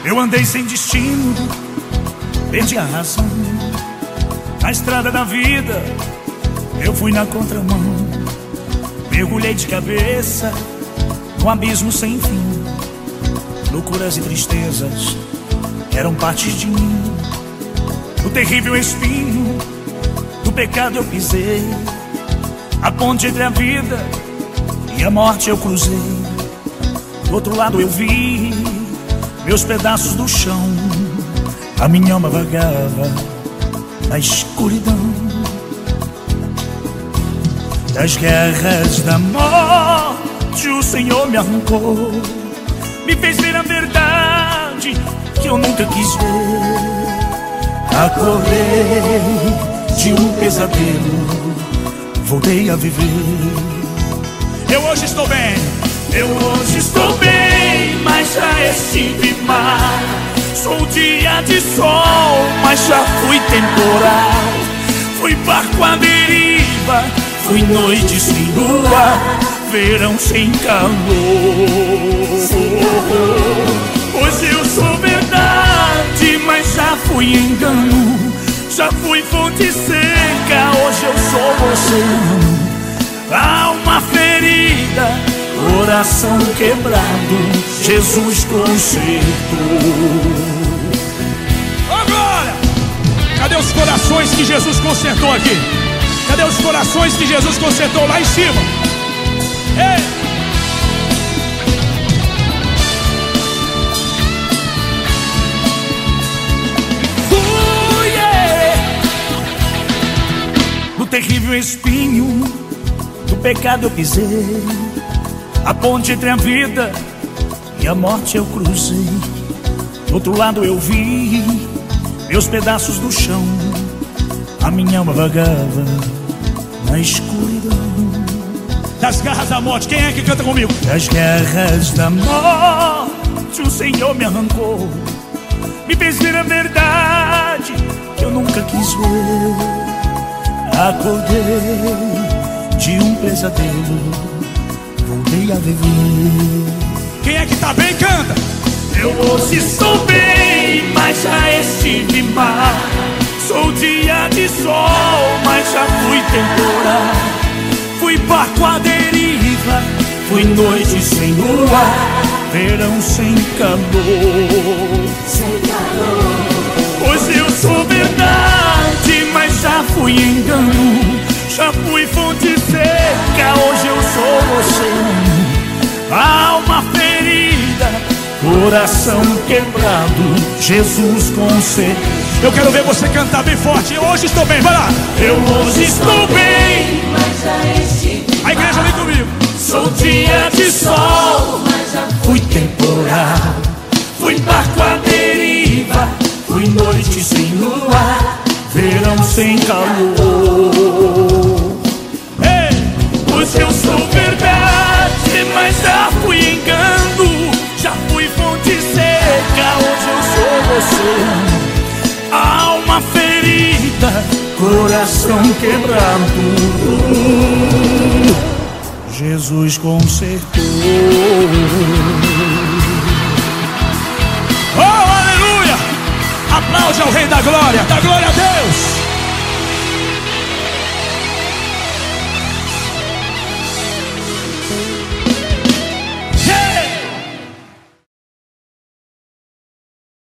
Eu andei sem destino, perdi a razão. Na estrada da vida eu fui na contramão. Mergulhei de cabeça num abismo sem fim. Loucuras e tristezas eram partes de mim. No terrível espinho do pecado eu pisei. A ponte entre a vida e a morte eu cruzei. Do outro lado eu vi meus pedaços do chão. A minha alma vagava na escuridão. Das guerras da morte o Senhor me arrancou. Me fez ver a verdade que eu nunca quis ver. Acordei de um pesadelo, voltei a viver. Eu hoje estou bem, eu hoje estou bem, mas já estive mal. Sou dia de sol, mas já fui temporal. Fui barco à deriva, fui noite sem lua, verão sem calor. Hoje eu sou verdade, mas já fui engano. Já fui fonte seca, hoje eu sou oceano. Alma ferida, coração quebrado, Jesus consertou. Agora, cadê os corações que Jesus consertou aqui? Cadê os corações que Jesus consertou lá em cima? Ei! No terrível espinho do pecado eu pisei. A ponte entre a vida e a morte eu cruzei. Do outro lado eu vi meus pedaços do chão. A minha alma vagava na escuridão. Das garras da morte, quem é que canta comigo? Das garras da morte o Senhor me arrancou. Me fez ver a verdade que eu nunca quis ver. Acordei de um pesadelo, voltei a viver. Quem é que tá bem, canta? Eu hoje estou bem, mas já estive mal. Sou dia de sol, mas já fui temporal. Fui barco à deriva, fui noite sem lua, verão sem calor. Hoje eu sou verdade, mas já fui engano. Já fui fonte seca, hoje eu sou oceano. Alma ferida, coração quebrado, Jesus consertou. Eu quero ver você cantar bem forte. Eu hoje estou bem, vai lá. Eu hoje estou bem, mas já estive. A igreja vem comigo. Sou dia de sol, mas já fui temporal. Fui barco à deriva, fui noite sem lua, verão sem calor. Ei, hoje eu sou verdade, mas já fui engano. Já fui fonte seca, hoje eu sou oceano. Alma ferida, coração quebrado, Jesus consertou. Oh, aleluia! Aplaude ao Rei da Glória, da